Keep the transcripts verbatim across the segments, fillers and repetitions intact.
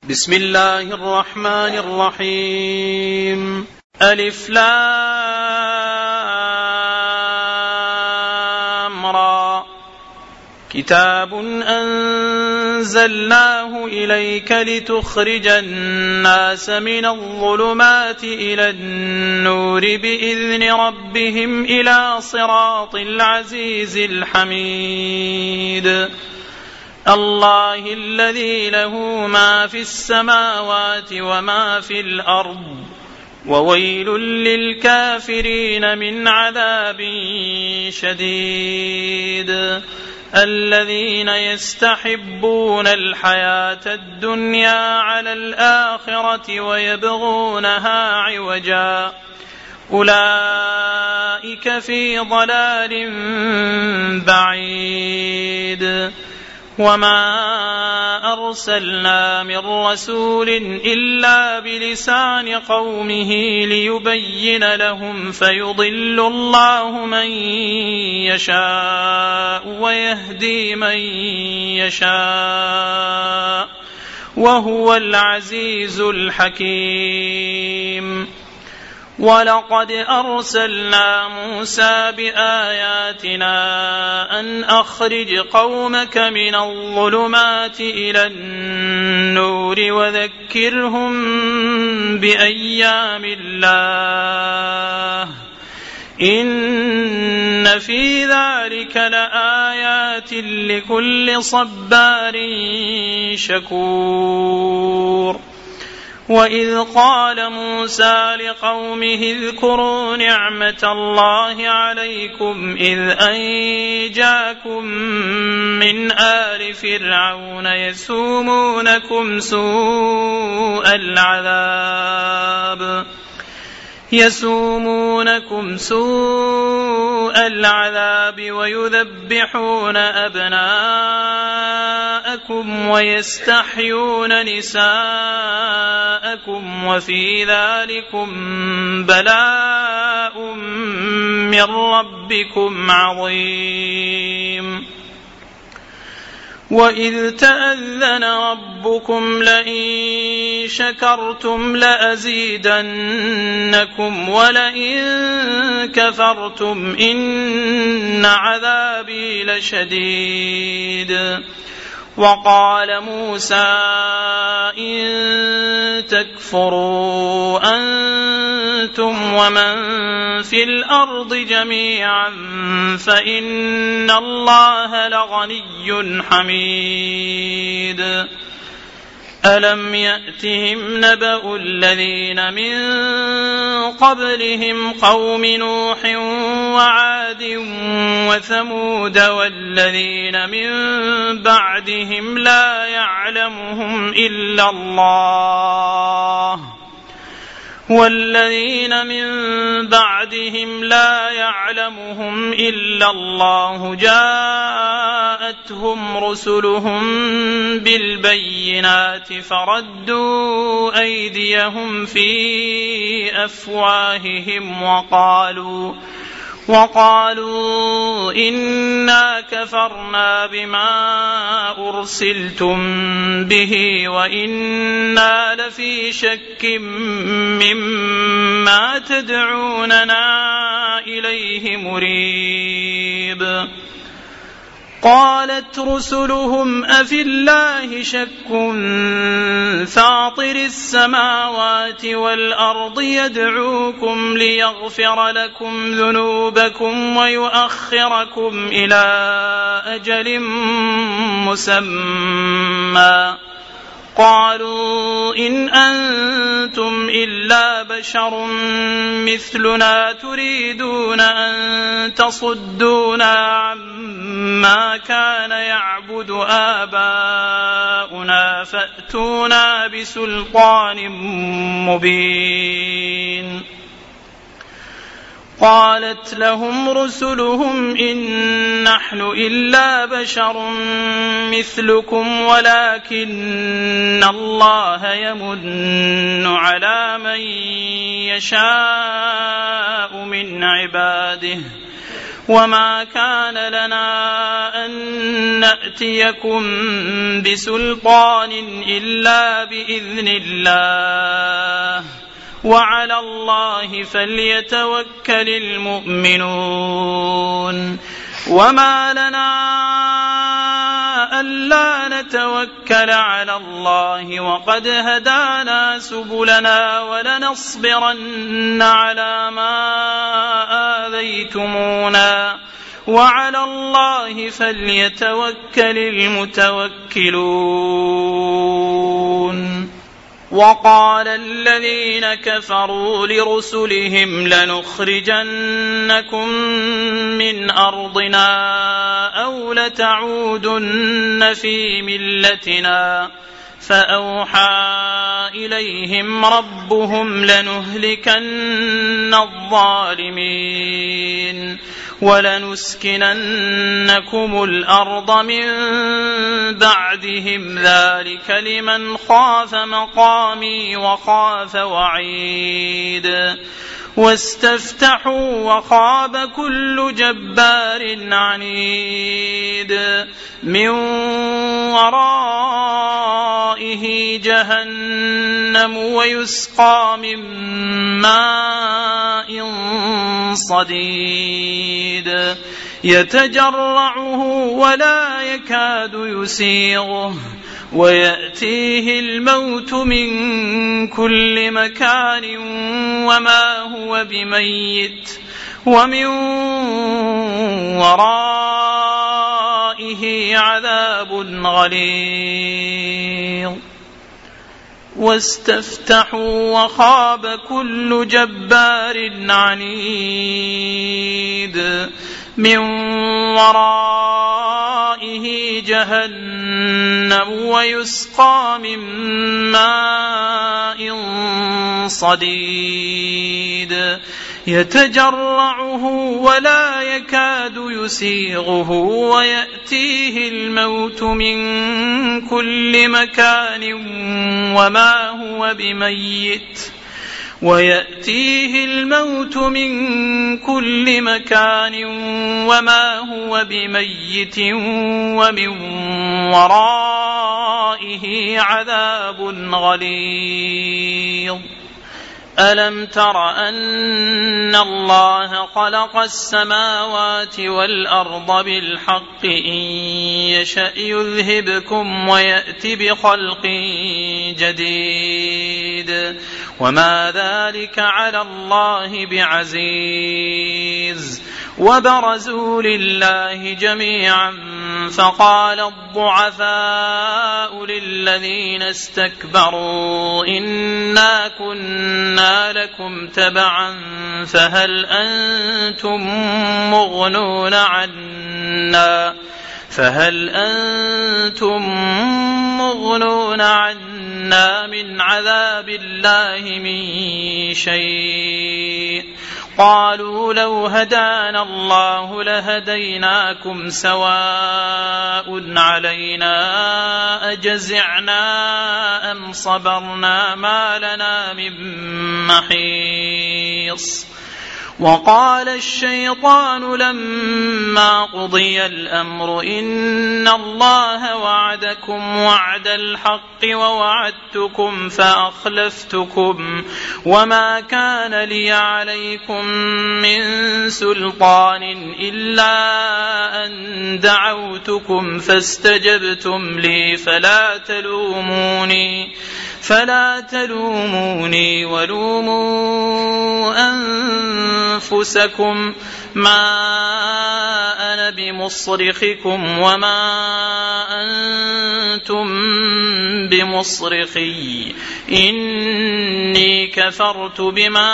بسم الله الرحمن الرحيم. ألف لام را. كتاب أنزلناه إليك لتخرج الناس من الظلمات إلى النور بإذن ربهم إلى صراط العزيز الحميد. الله الذي له ما في السماوات وما في الأرض وويل للكافرين من عذاب شديد. الذين يستحبون الحياة الدنيا على الآخرة ويبغونها عوجا أولئك في ضلال بعيد. وما أرسلنا من رسول إلا بلسان قومه ليبين لهم فيضل الله من يشاء ويهدي من يشاء وهو العزيز الحكيم. ولقد أرسلنا موسى بآياتنا أن أخرج قومك من الظلمات إلى النور وذكرهم بأيام الله إن في ذلك لآيات لكل صبار شكور. وإذ قال موسى لقومه اذكروا نعمة الله عليكم إذ أنجاكم من آل فرعون يسومونكم سوء العذاب يسومونكم سوء العذاب ويذبحون أبناءكم ويستحيون نساءكم وفي ذلكم بلاء من ربكم عظيم. وإذ تأذن ربكم لئن شكرتم لأزيدنكم ولئن كفرتم إن عذابي لشديد. وقال موسى إن تكفروا أنتم ومن في الأرض جميعا فإن الله لغني حميد. ألم يأتهم نبأ الذين من قبلهم قوم نوح وعاد وثمود والذين من بعدهم لا يعلمهم إلا الله والذين من بعدهم لا يعلمهم إلا الله جاءتهم رسلهم بالبينات فردوا أيديهم في أفواههم وقالوا وقالوا إنا كفرنا بما أرسلتم به وإنا لفي شك مما تدعوننا إليه مريب. قالت رسلهم أفي الله شك فاطر السماوات والأرض يدعوكم ليغفر لكم ذنوبكم ويؤخركم إلى أجل مسمى قالوا إن أنتم إلا بشر مثلنا تريدون أن تصدونا عما كان يعبد آباؤنا فأتونا بسلطان مبين. قالت لهم رسلهم إن نحن إلا بشر مثلكم ولكن الله يمن على من يشاء من عباده وما كان لنا أن نأتيكم بسلطان إلا بإذن الله وعلى الله فليتوكل المؤمنون وما لنا ألا نتوكل على الله وقد هدانا سبلنا ولنصبرن على ما آذيتمونا وعلى الله فليتوكل المتوكلون وقال الذين كفروا لرسلهم لنخرجنكم من أرضنا أو لتعودن في ملتنا فأوحى إليهم ربهم لنهلكن الظالمين ولنسكننكم الأرض من بعدهم ذلك لمن خاف مقامي وخاف وعيد واستفتحوا وخاب كل جبار عنيد من ورائه جهنم ويسقى من ماء صديد يتجرعه ولا يكاد يسيغه ويأتيه الموت من كل مكان وما هو بميت ومن ورائه عذاب غليظ واستفتحوا وخاب كل جبار عنيد من ورائه جهنم ويسقى من ماء صديد يتجرعه ولا يكاد يسيغه ويأتيه الموت من كل مكان وما هو بميت ويأتيه الموت من كل مكان وما هو بميت ومن ورائه عذاب غليظ ألم تر أن الله خلق السماوات والأرض بالحق إن يشأ يذهبكم ويأت بخلق جديد وما ذلك على الله بعزيز وبرزوا لله جميعا فقال الضعفاء للذين استكبروا إنا كنا لكم تبعا فهل أنتم مغنون عنا فهل أنتم مغنون عنا من عذاب الله من شيء قالوا لو هدانا الله لهديناكم سواء علينا أجزعنا أم صبرنا ما لنا من محيص وقال الشيطان لما قضي الأمر إن الله وعدكم وعد الحق ووعدتكم فأخلفتكم وما كان لي عليكم من سلطان إلا أن دعوتكم فاستجبتم لي فلا تلوموني فلا تلوموني ولوموا أنفسكم ما أنا بمصرخكم وما أنتم بمصرخي إني كفرت بما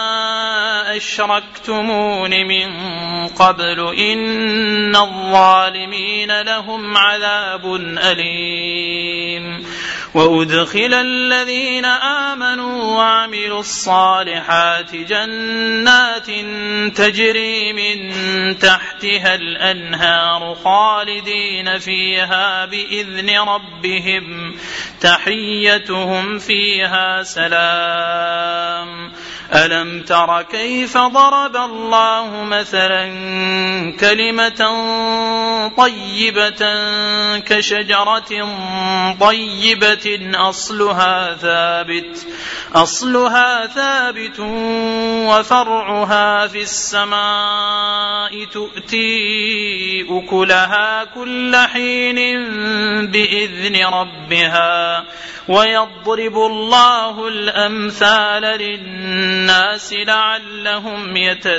أشركتمون من قبل إن الظالمين لهم عذاب أليم وأدخل الذين آمنوا وعملوا الصالحات جنات تجري من تحتها الأنهار خالدين فيها بإذن ربهم تحيتهم فيها سلام ألم تر كيف ضرب الله مثلا كلمة طيبة كشجرة طيبة أصلها ثابت أصلها ثابت وفرعها في السماء تؤتي أكلها كل حين بإذن ربها ويضرب الله الأمثال للناس لعلهم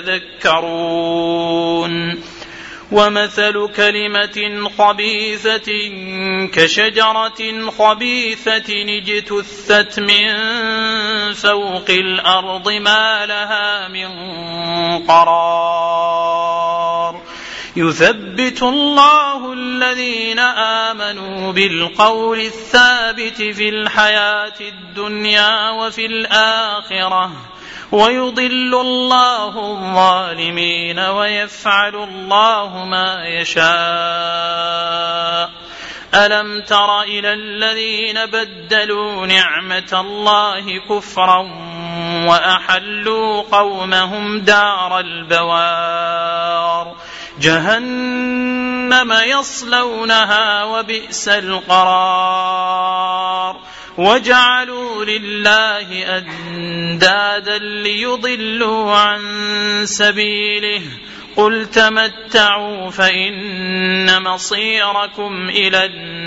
يتذكرون ومثل كلمة خبيثة كشجرة خبيثة اجتثت من فوق الأرض ما لها من قرار يثبت الله الذين آمنوا بالقول الثابت في الحياة الدنيا وفي الآخرة ويضل الله الظالمين ويفعل الله ما يشاء ألم تر إلى الذين بدلوا نعمة الله كفرا وأحلوا قومهم دار البوار جهنم يصلونها وبئس القرار وجعلوا لله أندادا ليضلوا عن سبيله قل تمتعوا فإن مصيركم إلى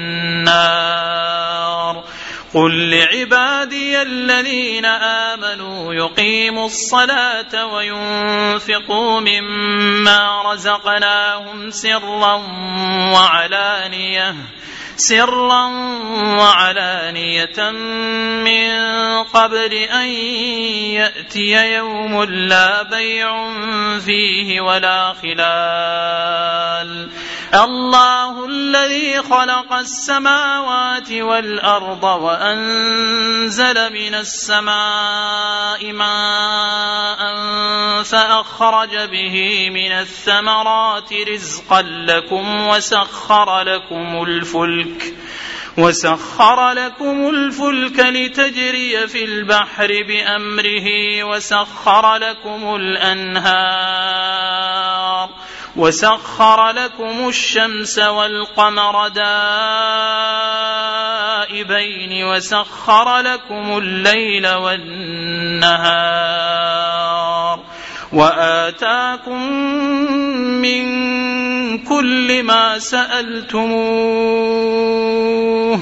النار قل لعبادي الذين آمنوا يقيموا الصلاة وينفقوا مما رزقناهم سرا وعلانية سرا وعلانية من قبل أن يأتي يوم لا بيع فيه ولا خلال الله الذي خلق السماوات والأرض وأنزل من السماء ماء فأخرج به من الثمرات رزقا لكم وسخر لكم الفلك وسخر لكم الفلك لتجري في البحر بأمره وسخر لكم الأنهار وسخر لكم الشمس والقمر دائبين وسخر لكم الليل والنهار وآتاكم من كل ما سألتموه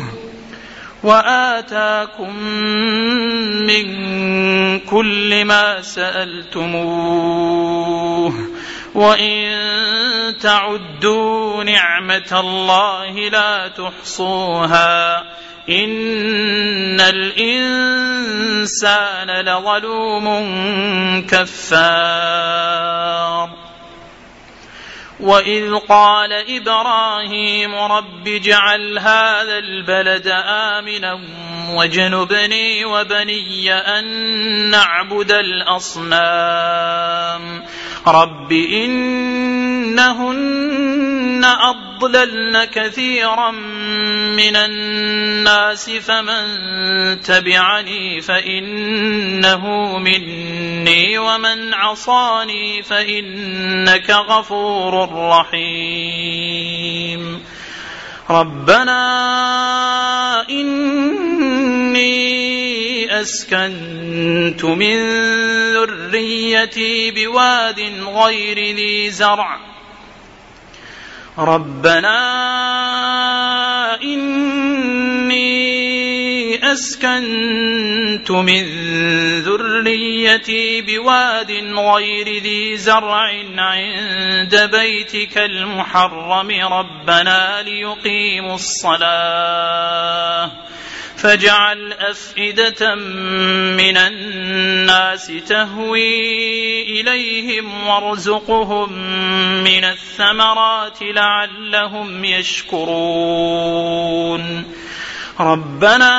وآتاكم من كل ما سألتموه وإن تعدوا نعمة الله لا تحصوها إن الإنسان لظلوم كفار وإذ قال إبراهيم رب اجعل هذا البلد آمنا واجنبني وبني أن نعبد الأصنام رب إنهن أضللن كثيرا من الناس فمن تبعني فإنه مني ومن عصاني فإنك غفور رحيم ربنا إني أسكنت من ذريتي بواد غير ذي زرع ربنا إني أسكنت من ذريتي بواد غير ذي زرع عند بيتك المحرم ربنا ليقيموا الصلاة فاجعل أفئدة من الناس تهوي إليهم وارزقهم من الثمرات لعلهم يشكرون ربنا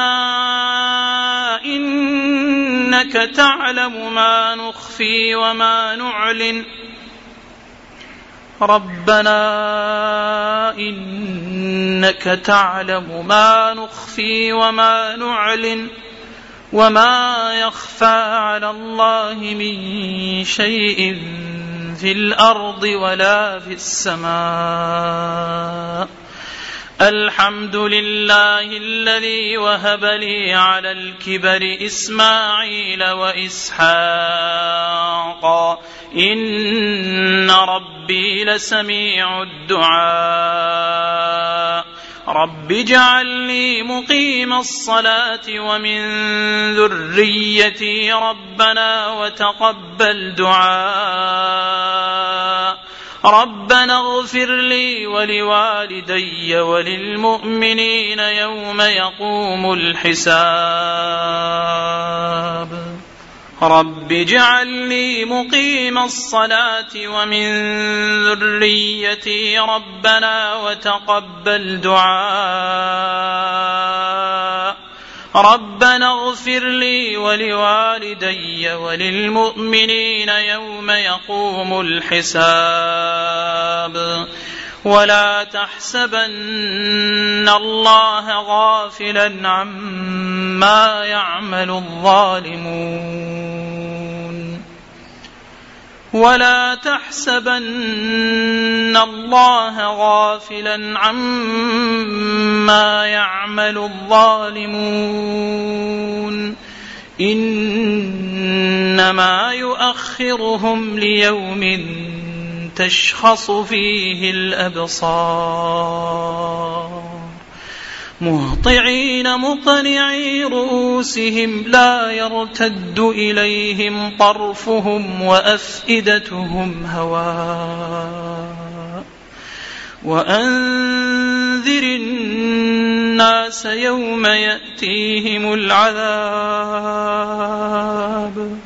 إنك تعلم ما نخفي وما نعلن ربنا إنك تعلم ما نخفي وما نعلن وما يخفى على الله من شيء في الأرض ولا في السماء. الحمد لله الذي وهب لي على الكبر إسماعيل وإسحاق إن ربي لسميع الدعاء. رب اجعلني مقيم الصلاة ومن ذريتي ربنا وتقبل دعاء. ربنا اغفر لي ولوالدي وللمؤمنين يوم يقوم الحساب. رب اجعلني مقيم الصلاة ومن ذريتي ربنا وتقبل دعاء. ربنا اغفر لي ولوالدي وللمؤمنين يوم يقوم الحساب. ولا تحسبن الله غافلا عما يعمل الظالمون ولا تحسبن الله غافلا عما يعمل الظالمون إنما يؤخرهم ليوم تشخص فيه الأبصار مهطعين مقنعي رؤوسهم لا يرتد إليهم طرفهم وأفئدتهم هواء. وأنذر الناس يوم يأتيهم العذاب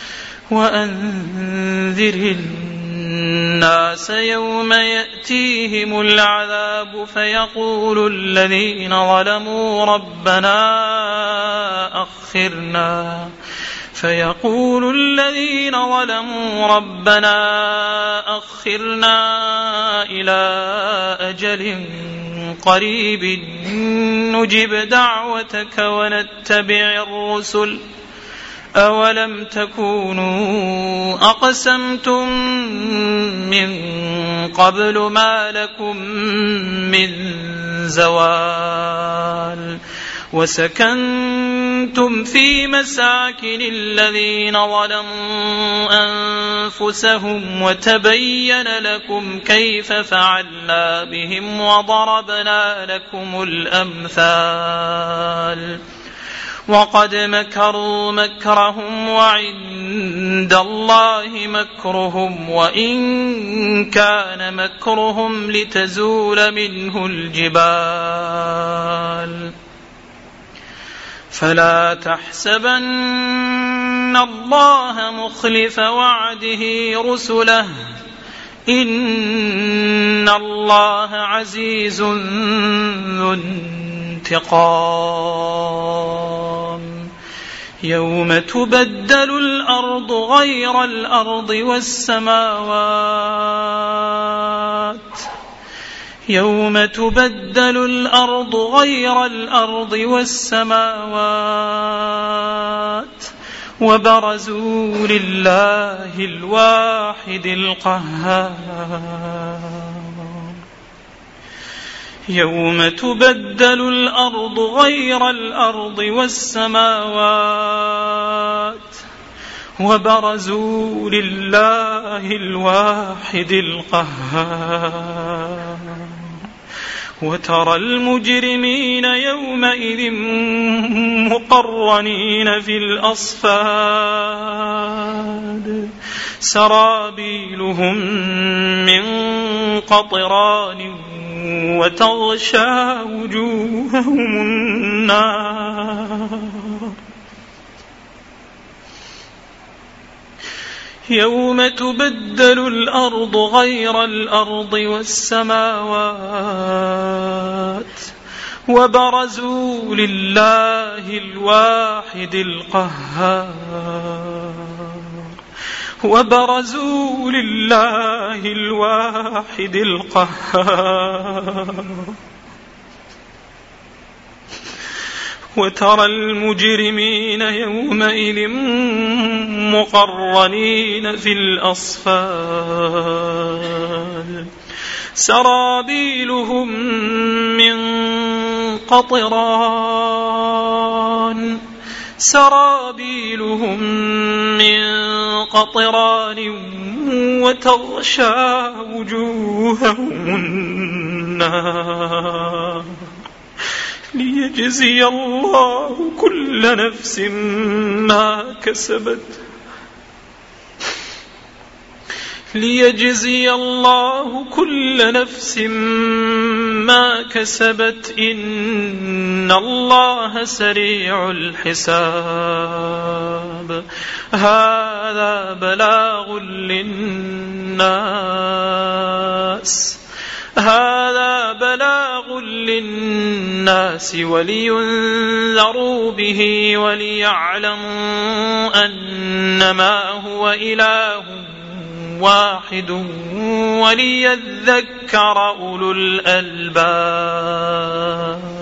وأنذر الناس يوم يأتيهم العذاب فيقول الذين ظلموا ربنا أخرنا فيقول الذين ظلموا ربنا أخرنا إلى أجل قريب نجب دعوتك ونتبع الرسل أولم تكونوا أقسمتم من قبل ما لكم من زوال وسكنتم في مساكن الذين ظلموا أنفسهم وتبين لكم كيف فعلنا بهم وضربنا لكم الأمثال. وقد مكروا مكرهم وعند الله مكرهم وإن كان مكرهم لتزول منه الجبال. فلا تحسبن الله مخلف وعده رسله إن الله عزيز ذو انتقام. يوم تبدل الأرض غير الأرض والسماوات يوم تبدل الأرض غير الأرض والسماوات وبرزوا لله الواحد القهار. يوم تبدل الأرض غير الأرض والسماوات وبرزوا لله الواحد القهار. وترى المجرمين يومئذ مقرنين في الأصفاد سرابيلهم من قطران وتغشى وجوههم النار. يوم تبدل الأرض غير الأرض والسماوات وبرزوا لله الواحد القهار وبرزوا لله الواحد القهار. وترى المجرمين يومئذ مقرنين في الأصفاد سرابيلهم من قطران سرابيلهم من قطران وتغشى وجوههم النار ليجزي الله كل نفس ما كسبت ليجزي الله كل نفس ما كسبت إن الله سريع الحساب هذا بلاغ للناس هذا بلاغ للناس ولينذروا به وليعلموا أنما هو إله واحد وليذكر أولو الألباب.